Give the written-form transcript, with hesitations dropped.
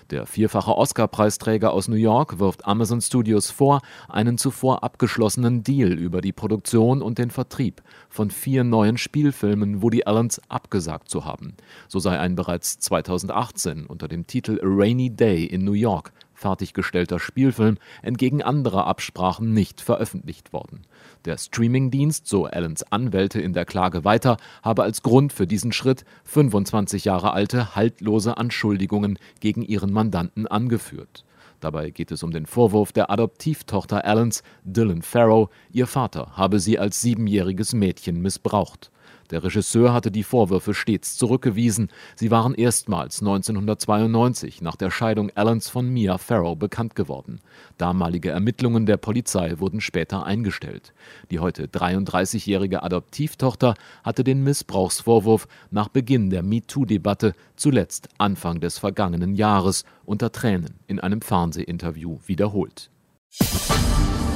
Der vierfache Oscar-Preisträger aus New York wirft Amazon Studios vor, einen zuvor abgeschlossenen Deal über die Produktion und den Vertrieb von 4 neuen Spielfilmen Woody Allens abgesagt zu haben. So sei ein bereits 2018 unter dem Titel A Rainy Day in New York fertiggestellter Spielfilm entgegen anderer Absprachen nicht veröffentlicht worden. Der Streamingdienst, so Allens Anwälte in der Klage weiter, habe als Grund für diesen Schritt 25 Jahre alte, haltlose Anschuldigungen gegen ihren Mandanten angeführt. Dabei geht es um den Vorwurf der Adoptivtochter Allens, Dylan Farrow, ihr Vater habe sie als 7-jähriges Mädchen missbraucht. Der Regisseur hatte die Vorwürfe stets zurückgewiesen. Sie waren erstmals 1992 nach der Scheidung Allens von Mia Farrow bekannt geworden. Damalige Ermittlungen der Polizei wurden später eingestellt. Die heute 33-jährige Adoptivtochter hatte den Missbrauchsvorwurf nach Beginn der MeToo-Debatte zuletzt Anfang des vergangenen Jahres unter Tränen in einem Fernsehinterview wiederholt.